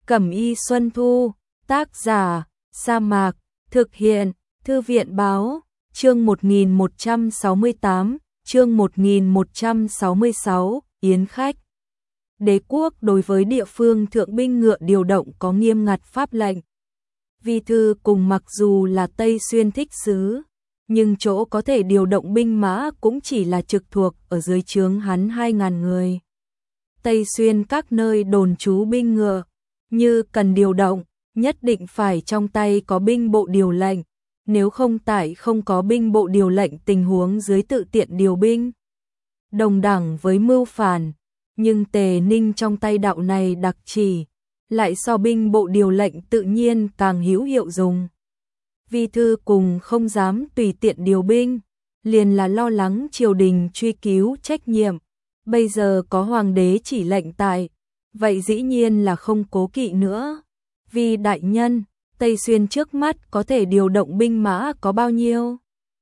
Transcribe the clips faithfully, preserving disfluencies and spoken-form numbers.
Cẩm y Xuân Thu, tác giả, Sa Mạc, thực hiện, Thư viện báo, chương một nghìn một trăm sáu mươi tám, chương một nghìn một trăm sáu mươi sáu, yến khách. Đế quốc đối với địa phương thượng binh ngựa điều động có nghiêm ngặt pháp lệnh. Vi Thư cùng mặc dù là Tây Xuyên thích sứ, nhưng chỗ có thể điều động binh mã cũng chỉ là trực thuộc ở dưới trướng hắn hai ngàn người. Tây Xuyên các nơi đồn trú binh ngựa, như cần điều động, nhất định phải trong tay có binh bộ điều lệnh, nếu không tại không có binh bộ điều lệnh tình huống dưới tự tiện điều binh. Đồng đẳng với mưu phản, nhưng Tề Ninh trong tay đạo này đặc chỉ, lại so binh bộ điều lệnh tự nhiên càng hữu hiệu dùng. Vi Thư cùng không dám tùy tiện điều binh, liền là lo lắng triều đình truy cứu trách nhiệm, bây giờ có hoàng đế chỉ lệnh tại, vậy dĩ nhiên là không cố kỵ nữa. Vì đại nhân, Tây Xuyên trước mắt có thể điều động binh mã có bao nhiêu?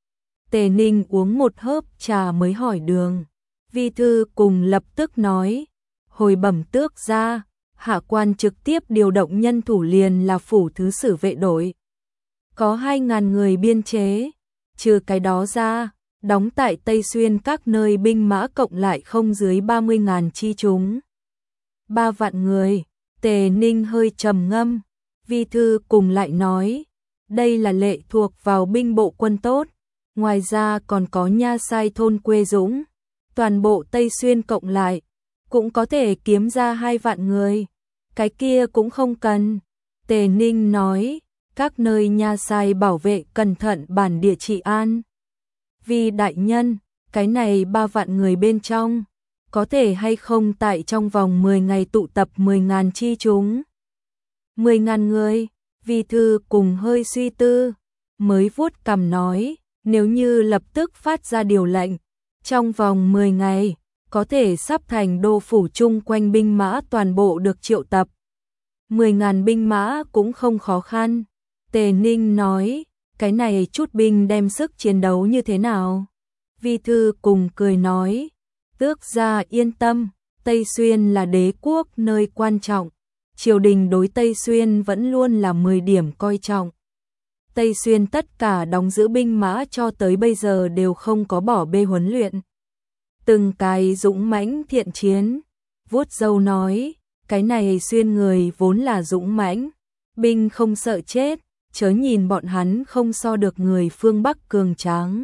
Tề Ninh uống một hớp trà mới hỏi đường. Vi Thư cùng lập tức nói, hồi bẩm tước ra, hạ quan trực tiếp điều động nhân thủ liền là phủ thứ sử vệ đội. Có hai ngàn người biên chế, trừ cái đó ra, đóng tại Tây Xuyên các nơi binh mã cộng lại không dưới ba mươi ngàn chi chúng. Ba vạn người, Tề Ninh hơi trầm ngâm, Vi Thư cùng lại nói, đây là lệ thuộc vào binh bộ quân tốt, ngoài ra còn có nha sai thôn quê Dũng, toàn bộ Tây Xuyên cộng lại, cũng có thể kiếm ra hai vạn người, cái kia cũng không cần. Tề Ninh nói, các nơi nha sai bảo vệ cẩn thận bản địa trị an. Vì đại nhân, cái này ba vạn người bên trong, có thể hay không tại trong vòng mười ngày tụ tập mười ngàn chi chúng? mười ngàn người, Vi Thư cùng hơi suy tư, mới vuốt cằm nói, nếu như lập tức phát ra điều lệnh, trong vòng mười ngày, có thể sắp thành đô phủ chung quanh binh mã toàn bộ được triệu tập. mười ngàn binh mã cũng không khó khăn. Tề Ninh nói, cái này chút binh đem sức chiến đấu như thế nào? Vi Thư cùng cười nói, tước gia yên tâm, Tây Xuyên là đế quốc nơi quan trọng, triều đình đối Tây Xuyên vẫn luôn là mười điểm coi trọng. Tây Xuyên tất cả đóng giữ binh mã cho tới bây giờ đều không có bỏ bê huấn luyện. Từng cái dũng mãnh thiện chiến, vuốt râu nói, cái này Xuyên người vốn là dũng mãnh, binh không sợ chết, chớ nhìn bọn hắn không so được người phương Bắc cường tráng.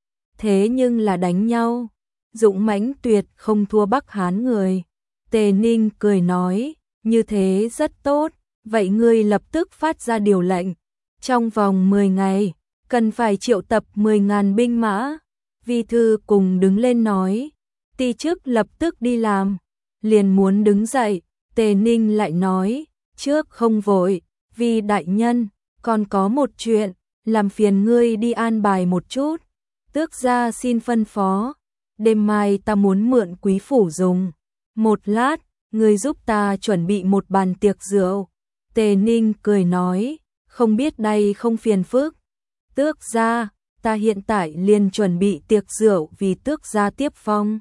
Thế nhưng là đánh nhau, dũng mãnh tuyệt không thua Bắc Hán người. Tề Ninh cười nói, như thế rất tốt, vậy ngươi lập tức phát ra điều lệnh, trong vòng mười ngày, cần phải triệu tập mười ngàn binh mã. Vi Thư cùng đứng lên nói, ti chức lập tức đi làm, liền muốn đứng dậy, Tề Ninh lại nói, trước không vội, vì đại nhân, còn có một chuyện, làm phiền ngươi đi an bài một chút. Tước gia xin phân phó, đêm mai ta muốn mượn quý phủ dùng, một lát, ngươi giúp ta chuẩn bị một bàn tiệc rượu. Tề Ninh cười nói, không biết đây không phiền phức. Tước gia, ta hiện tại liền chuẩn bị tiệc rượu vì tước gia tiếp phong.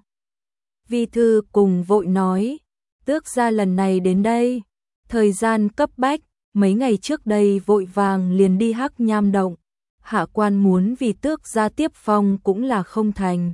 Vi Thư cùng vội nói, tước gia lần này đến đây, thời gian cấp bách, mấy ngày trước đây vội vàng liền đi Hắc Nham động, hạ quan muốn vì tước gia tiếp phong cũng là không thành.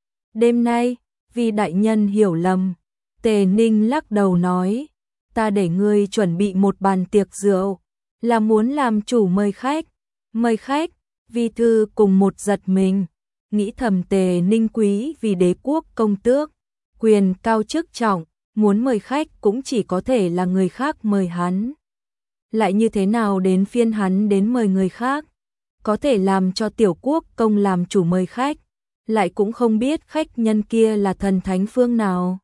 Đêm nay, vì đại nhân hiểu lầm, Tề Ninh lắc đầu nói, ta để ngươi chuẩn bị một bàn tiệc rượu, là muốn làm chủ mời khách. Mời khách, Vi Thư cùng một giật mình, nghĩ thầm Tề Ninh quý vì đế quốc công tước, quyền cao chức trọng, muốn mời khách cũng chỉ có thể là người khác mời hắn. Lại như thế nào đến phiên hắn đến mời người khác, có thể làm cho tiểu quốc công làm chủ mời khách, lại cũng không biết khách nhân kia là thần thánh phương nào.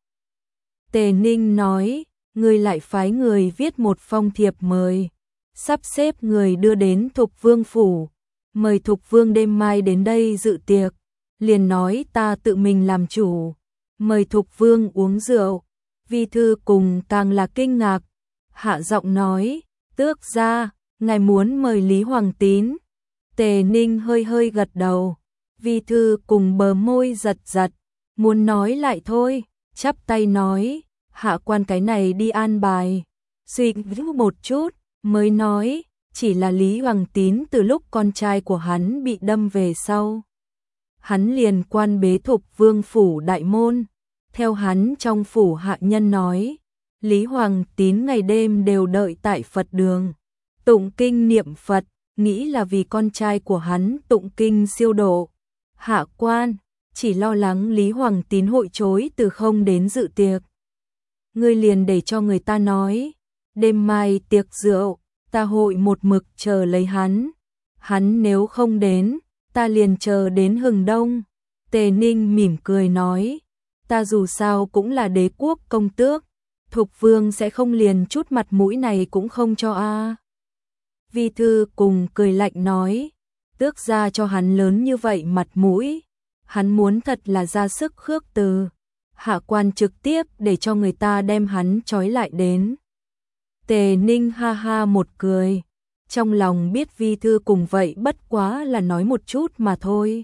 Tề Ninh nói, ngươi lại phái người viết một phong thiệp mời, sắp xếp người đưa đến Thục Vương phủ, mời Thục Vương đêm mai đến đây dự tiệc, liền nói ta tự mình làm chủ, mời Thục Vương uống rượu. Vi Thư cùng càng là kinh ngạc, hạ giọng nói, tước gia, ngài muốn mời Lý Hoàng Tín. Tề Ninh hơi hơi gật đầu, Vi Thư cùng bờ môi giật giật, muốn nói lại thôi, chắp tay nói, hạ quan cái này đi an bài, suy nghĩ một chút, mới nói, chỉ là Lý Hoàng Tín từ lúc con trai của hắn bị đâm về sau. Hắn liền quan bế Thục Vương phủ đại môn, theo hắn trong phủ hạ nhân nói, Lý Hoàng Tín ngày đêm đều đợi tại Phật đường, tụng kinh niệm Phật, nghĩ là vì con trai của hắn tụng kinh siêu độ. Hạ quan, chỉ lo lắng Lý Hoàng Tín hội chối từ không đến dự tiệc. Ngươi liền để cho người ta nói, đêm mai tiệc rượu, ta hội một mực chờ lấy hắn. Hắn nếu không đến, ta liền chờ đến hừng đông. Tề Ninh mỉm cười nói, ta dù sao cũng là đế quốc công tước, Thục Vương sẽ không liền chút mặt mũi này cũng không cho a. À. Vi Thư cùng cười lạnh nói, tước ra cho hắn lớn như vậy mặt mũi, hắn muốn thật là ra sức khước từ. Hạ quan trực tiếp để cho người ta đem hắn trói lại đến. Tề Ninh ha ha một cười, trong lòng biết Vi Thư cùng vậy bất quá là nói một chút mà thôi.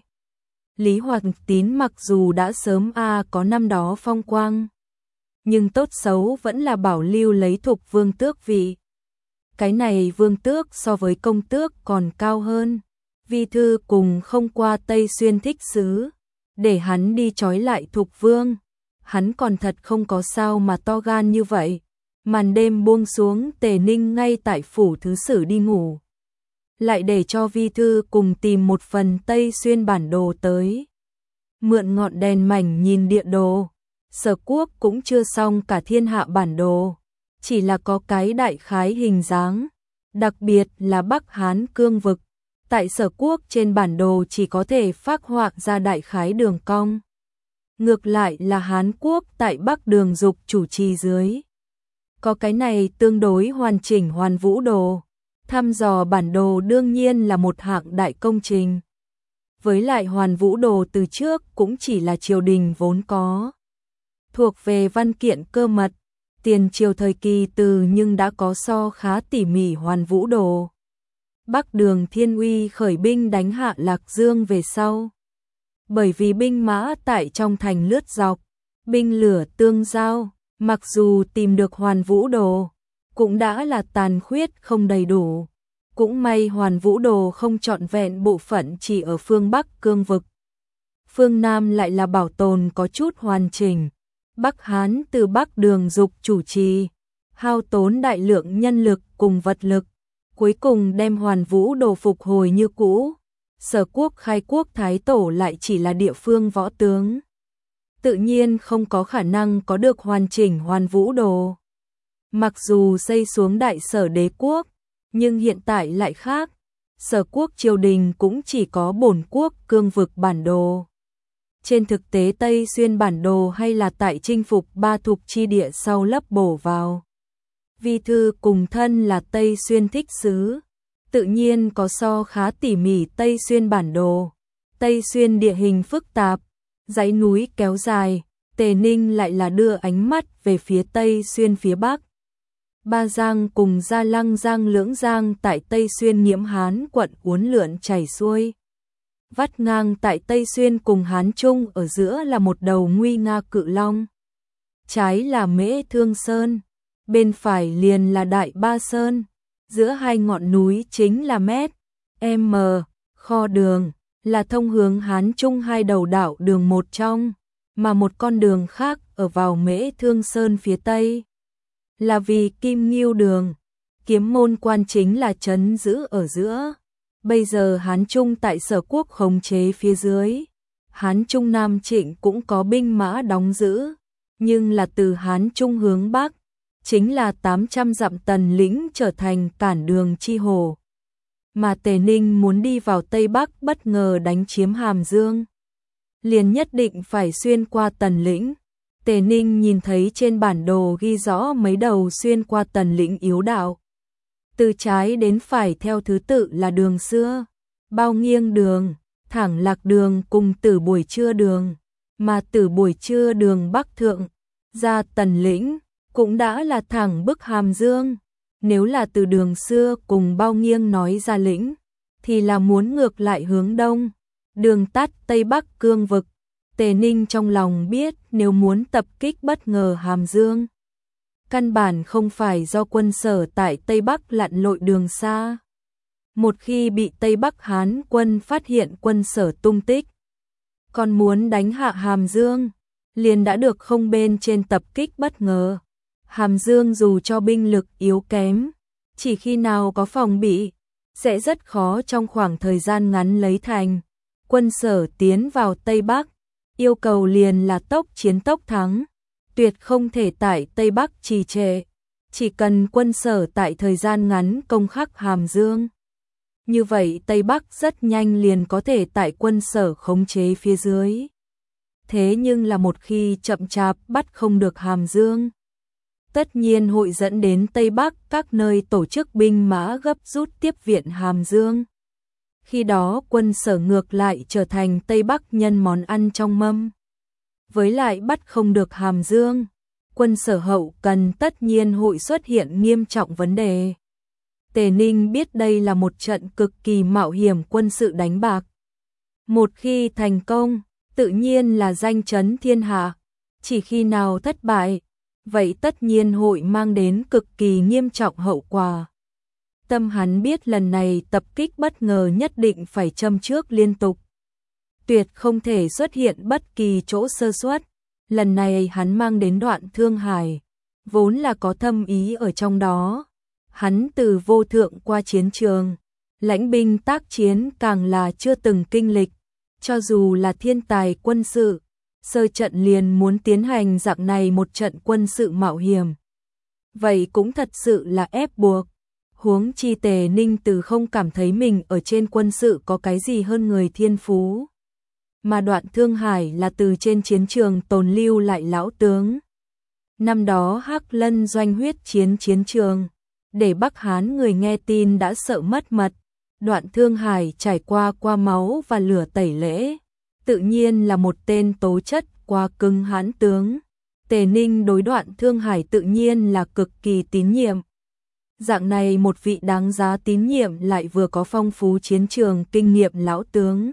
Lý Hoàng Tín mặc dù đã sớm a à có năm đó phong quang, nhưng tốt xấu vẫn là bảo lưu lấy Thục Vương tước vị. Cái này vương tước so với công tước còn cao hơn. Vi Thư cùng không qua Tây Xuyên thích xứ, để hắn đi trói lại Thục Vương. Hắn còn thật không có sao mà to gan như vậy. Màn đêm buông xuống, Tề Ninh ngay tại phủ thứ sử đi ngủ. Lại để cho Vi Thư cùng tìm một phần Tây Xuyên bản đồ tới. Mượn ngọn đèn mảnh nhìn địa đồ. Sở Quốc cũng chưa xong cả thiên hạ bản đồ, chỉ là có cái đại khái hình dáng, đặc biệt là Bắc Hán cương vực. Tại Sở Quốc trên bản đồ chỉ có thể phác họa ra đại khái đường cong. Ngược lại là Hán Quốc tại Bắc Đường Dục chủ trì dưới. Có cái này tương đối hoàn chỉnh hoàn vũ đồ. Thăm dò bản đồ đương nhiên là một hạng đại công trình. Với lại hoàn vũ đồ từ trước cũng chỉ là triều đình vốn có. Thuộc về văn kiện cơ mật, tiền triều thời kỳ từ nhưng đã có so khá tỉ mỉ hoàn vũ đồ. Bắc Đường Thiên Uy khởi binh đánh hạ Lạc Dương về sau. Bởi vì binh mã tại trong thành lướt dọc, binh lửa tương giao, mặc dù tìm được hoàn vũ đồ, cũng đã là tàn khuyết không đầy đủ. Cũng may hoàn vũ đồ không trọn vẹn bộ phận chỉ ở phương Bắc cương vực. Phương Nam lại là bảo tồn có chút hoàn chỉnh. Bắc Hán từ Bắc Đường Dục chủ trì, hao tốn đại lượng nhân lực cùng vật lực, cuối cùng đem hoàn vũ đồ phục hồi như cũ. Sở Quốc khai quốc thái tổ lại chỉ là địa phương võ tướng, tự nhiên không có khả năng có được hoàn chỉnh hoàn vũ đồ. Mặc dù xây xuống đại sở đế quốc, nhưng hiện tại lại khác. Sở Quốc triều đình cũng chỉ có bổn quốc cương vực bản đồ. Trên thực tế Tây Xuyên bản đồ hay là tại chinh phục ba thục chi địa sau lấp bổ vào. Vi Thư cùng thân là Tây Xuyên thích xứ, tự nhiên có so khá tỉ mỉ Tây Xuyên bản đồ. Tây Xuyên địa hình phức tạp, dãy núi kéo dài, Tề Ninh lại là đưa ánh mắt về phía Tây Xuyên phía Bắc. Ba Giang cùng Gia Lăng Giang lưỡng giang tại Tây Xuyên nhiễm Hán quận uốn lượn chảy xuôi. Vắt ngang tại Tây Xuyên cùng Hán Trung ở giữa là một đầu nguy nga cự long. Trái là Mễ Thương Sơn, bên phải liền là Đại Ba Sơn, giữa hai ngọn núi chính là Mét, M, Kho Đường, là thông hướng Hán Trung hai đầu đảo đường một trong, mà một con đường khác ở vào Mễ Thương Sơn phía Tây. Là vì Kim Ngưu Đường, kiếm môn quan chính là trấn giữ ở giữa. Bây giờ Hán Trung tại Sở Quốc khống chế phía dưới. Hán Trung Nam Trịnh cũng có binh mã đóng giữ, nhưng là từ Hán Trung hướng Bắc, chính là tám trăm dặm Tần lĩnh trở thành cản đường chi hồ. Mà Tề Ninh muốn đi vào Tây Bắc bất ngờ đánh chiếm Hàm Dương, liền nhất định phải xuyên qua Tần lĩnh. Tề Ninh nhìn thấy trên bản đồ ghi rõ mấy đầu xuyên qua Tần lĩnh yếu đạo. Từ trái đến phải theo thứ tự là đường xưa, Bao Nghiêng Đường, Thẳng Lạc Đường cùng Tử Buổi Trưa Đường, mà Tử Buổi Trưa Đường Bắc Thượng, ra Tần lĩnh, cũng đã là thẳng bức Hàm Dương. Nếu là từ đường xưa cùng Bao Nghiêng nói ra lĩnh, thì là muốn ngược lại hướng đông, đường tắt Tây Bắc cương vực. Tề Ninh trong lòng biết nếu muốn tập kích bất ngờ Hàm Dương, căn bản không phải do quân Sở tại Tây Bắc lặn lội đường xa. Một khi bị Tây Bắc Hán quân phát hiện quân Sở tung tích, còn muốn đánh hạ Hàm Dương, liền đã được không bên trên tập kích bất ngờ. Hàm Dương dù cho binh lực yếu kém, chỉ khi nào có phòng bị, sẽ rất khó trong khoảng thời gian ngắn lấy thành. Quân Sở tiến vào Tây Bắc, yêu cầu liền là tốc chiến tốc thắng, tuyệt không thể tại Tây Bắc trì trệ. Chỉ cần quân Sở tại thời gian ngắn công khắc Hàm Dương, như vậy Tây Bắc rất nhanh liền có thể tại quân Sở khống chế phía dưới. Thế nhưng là một khi chậm chạp bắt không được Hàm Dương, tất nhiên hội dẫn đến Tây Bắc các nơi tổ chức binh mã gấp rút tiếp viện Hàm Dương. Khi đó quân Sở ngược lại trở thành Tây Bắc nhân món ăn trong mâm. Với lại bắt không được Hàm Dương, quân Sở hậu cần tất nhiên hội xuất hiện nghiêm trọng vấn đề. Tề Ninh biết đây là một trận cực kỳ mạo hiểm quân sự đánh bạc. Một khi thành công, tự nhiên là danh chấn thiên hạ. Chỉ khi nào thất bại, vậy tất nhiên hội mang đến cực kỳ nghiêm trọng hậu quả. Tâm hắn biết lần này tập kích bất ngờ nhất định phải châm trước liên tục. Tuyệt không thể xuất hiện bất kỳ chỗ sơ suất. Lần này hắn mang đến Đoạn Thương Hải, vốn là có thâm ý ở trong đó. Hắn từ vô thượng qua chiến trường, lãnh binh tác chiến càng là chưa từng kinh lịch. Cho dù là thiên tài quân sự, sơ trận liền muốn tiến hành dạng này một trận quân sự mạo hiểm, vậy cũng thật sự là ép buộc. Huống chi Tề Ninh từ không cảm thấy mình ở trên quân sự có cái gì hơn người thiên phú. Mà Đoạn Thương Hải là từ trên chiến trường tồn lưu lại lão tướng. Năm đó Hắc Lân doanh huyết chiến chiến trường, để Bắc Hán người nghe tin đã sợ mất mật. Đoạn Thương Hải trải qua qua máu và lửa tẩy lễ, tự nhiên là một tên tố chất quá cứng hãn tướng. Tề Ninh đối Đoạn Thương Hải tự nhiên là cực kỳ tín nhiệm. Dạng này một vị đáng giá tín nhiệm lại vừa có phong phú chiến trường kinh nghiệm lão tướng.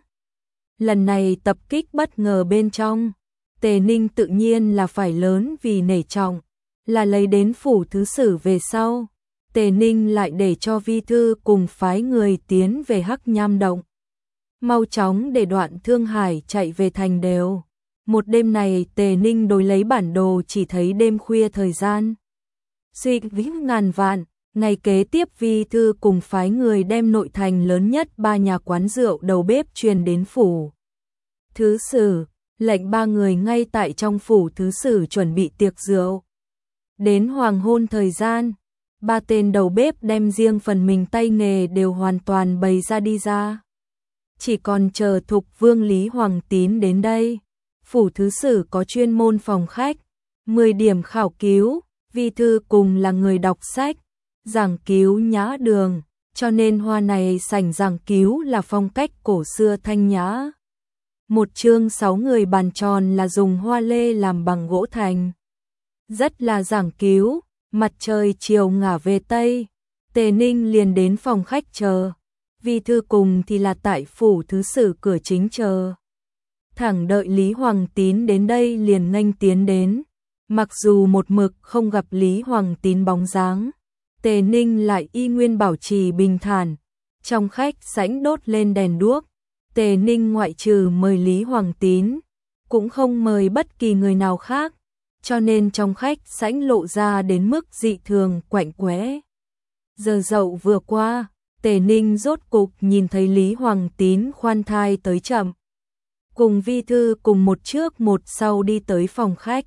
Lần này tập kích bất ngờ bên trong, Tề Ninh tự nhiên là phải lớn vì nể trọng, là lấy đến phủ thứ sử về sau. Tề Ninh lại để cho Vi Thư cùng phái người tiến về Hắc Nham Động, mau chóng để Đoạn Thương Hải chạy về thành đều. Một đêm này Tề Ninh đối lấy bản đồ chỉ thấy đêm khuya thời gian. Suy nghĩ ngàn vạn, ngày kế tiếp Vi Thư cùng phái người đem nội thành lớn nhất ba nhà quán rượu đầu bếp truyền đến phủ thứ sử, lệnh ba người ngay tại trong phủ thứ sử chuẩn bị tiệc rượu. Đến hoàng hôn thời gian, ba tên đầu bếp đem riêng phần mình tay nghề đều hoàn toàn bày ra đi ra. Chỉ còn chờ Thục Vương Lý Hoàng Tín đến đây. Phủ thứ sử có chuyên môn phòng khách, mười điểm khảo cứu, Vi Thư cùng là người đọc sách, giảng cứu nhã đường, cho nên hoa này sảnh giảng cứu là phong cách cổ xưa thanh nhã. Một chương sáu người bàn tròn là dùng hoa lê làm bằng gỗ thành. Rất là giảng cứu. Mặt trời chiều ngả về Tây, Tề Ninh liền đến phòng khách chờ. Vi Thư cùng thì là tại phủ thứ sử cửa chính chờ. Thẳng đợi Lý Hoàng Tín đến đây liền nghênh tiến đến. Mặc dù một mực không gặp Lý Hoàng Tín bóng dáng, Tề Ninh lại y nguyên bảo trì bình thản. Trong khách sảnh đốt lên đèn đuốc, Tề Ninh ngoại trừ mời Lý Hoàng Tín, cũng không mời bất kỳ người nào khác. Cho nên trong khách sảnh lộ ra đến mức dị thường quạnh quẽ. Giờ dậu vừa qua, Tề Ninh rốt cục nhìn thấy Lý Hoàng Tín khoan thai tới chậm. Cùng Vi Thư cùng một trước một sau đi tới phòng khách.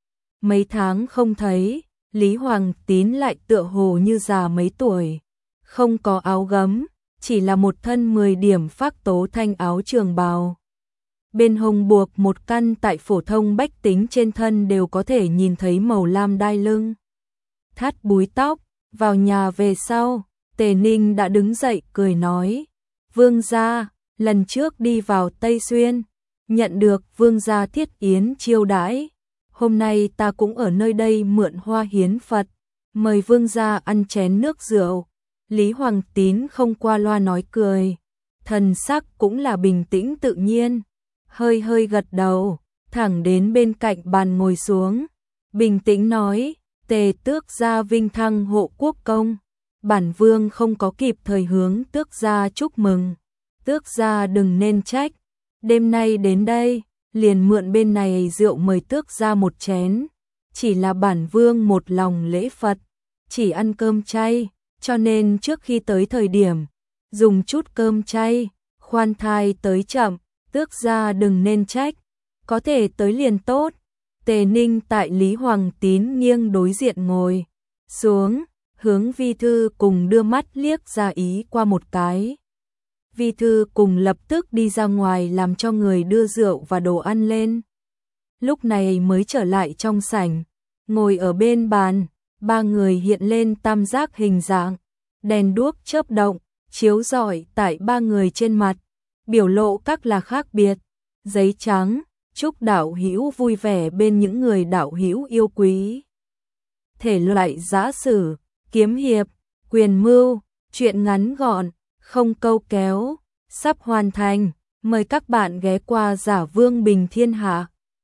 Mấy tháng không thấy, Lý Hoàng Tín lại tựa hồ như già mấy tuổi. Không có áo gấm, chỉ là một thân mười điểm phác tố thanh áo trường bào. Bên hông buộc một căn tại phổ thông bách tính trên thân đều có thể nhìn thấy màu lam đai lưng. Thắt búi tóc, vào nhà về sau, Tề Ninh đã đứng dậy cười nói. Vương gia, lần trước đi vào Tây Xuyên, nhận được vương gia thiết yến chiêu đãi. Hôm nay ta cũng ở nơi đây mượn hoa hiến Phật, mời vương gia ăn chén nước rượu. Lý Hoàng Tín không qua loa nói cười, thần sắc cũng là bình tĩnh tự nhiên. Hơi hơi gật đầu, thẳng đến bên cạnh bàn ngồi xuống, bình tĩnh nói, Tề Tước gia vinh thăng hộ quốc công. Bản vương không có kịp thời hướng Tước gia chúc mừng. Tước gia đừng nên trách. Đêm nay đến đây, liền mượn bên này rượu mời Tước gia một chén. Chỉ là bản vương một lòng lễ Phật, chỉ ăn cơm chay, cho nên trước khi tới thời điểm, dùng chút cơm chay, khoan thai tới chậm, Tước gia đừng nên trách, có thể tới liền tốt. Tề Ninh tại Lý Hoàng Tín nghiêng đối diện ngồi xuống, hướng Vi Thư cùng đưa mắt liếc ra ý qua một cái. Vi Thư cùng lập tức đi ra ngoài làm cho người đưa rượu và đồ ăn lên. Lúc này mới trở lại trong sảnh, ngồi ở bên bàn, ba người hiện lên tam giác hình dạng, đèn đuốc chớp động, chiếu rọi tại ba người trên mặt, biểu lộ các là khác biệt. Giấy trắng, chúc đạo hữu vui vẻ bên những người đạo hữu yêu quý. Thể loại giã sử, kiếm hiệp, quyền mưu, truyện ngắn gọn, không câu kéo, sắp hoàn thành, mời các bạn ghé qua Giả Vương Bình Thiên Hạ.